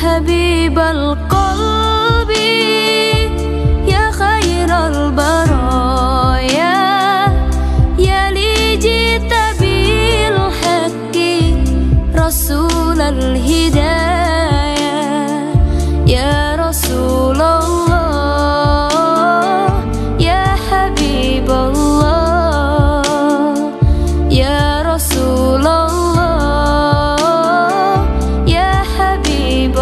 حبيب القلب يا خير البرايا يا لي جئت بالحق رسول الهدايا يا رسول الله يا حبيب الله يا رسول الله يا حبيب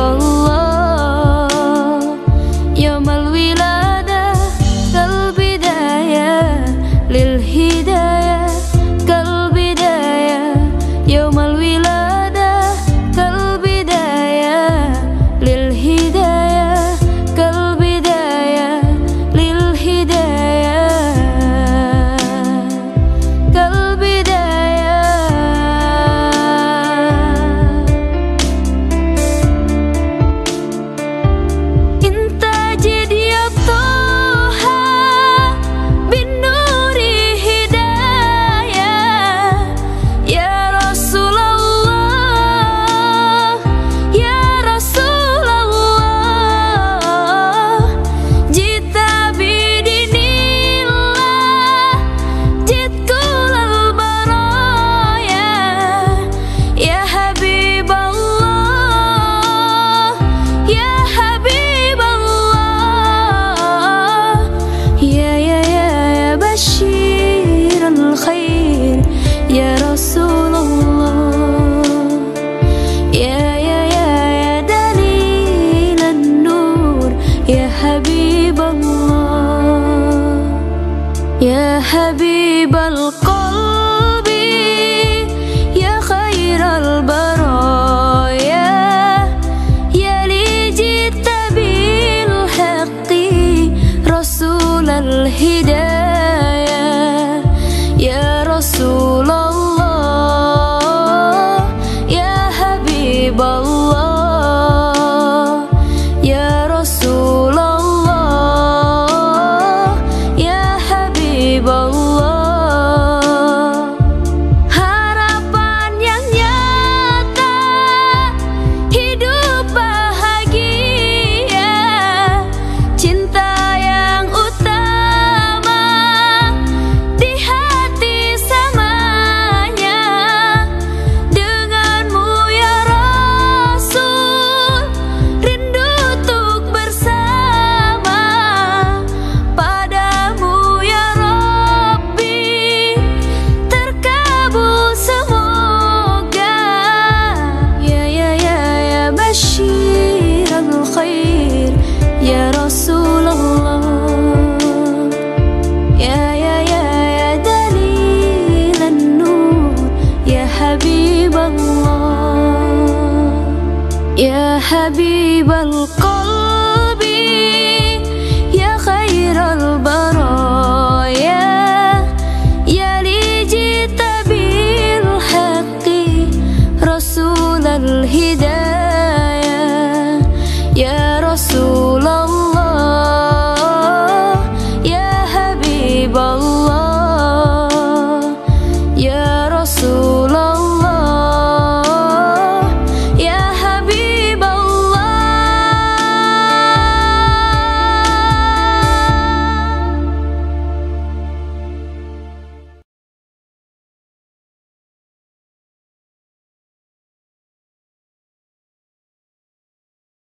الله يوم الولادة كالبداية للهداية كالبداية يوم الولادة كالبداية للهداية كالبداية للهداية كالبداية انت جد يا طه بالنور هداية يا رسول الله يا رسول الله جئت بدين الله جئت كل البرايا يا حبيب الله يا حبيب الله يا بشير الخير يا رسول الله يا دليل النور يا حبيب الله يا حبيب القلب يا خير البرايا يا لي جئت بالحق رسول الهدايا يا رسول الله يا حبيب الله يا رسول الله يا حبيب الله harapan yang nyata hidup bahagia cinta yang utama di hati samanya denganmu ya Rasul rindu untuk bersama padamu ya Rabbi terkabul semoga ya bashir al-khair ya Rasulullah ya dalil an-nur ya Habib Allah ya Habib al-qalb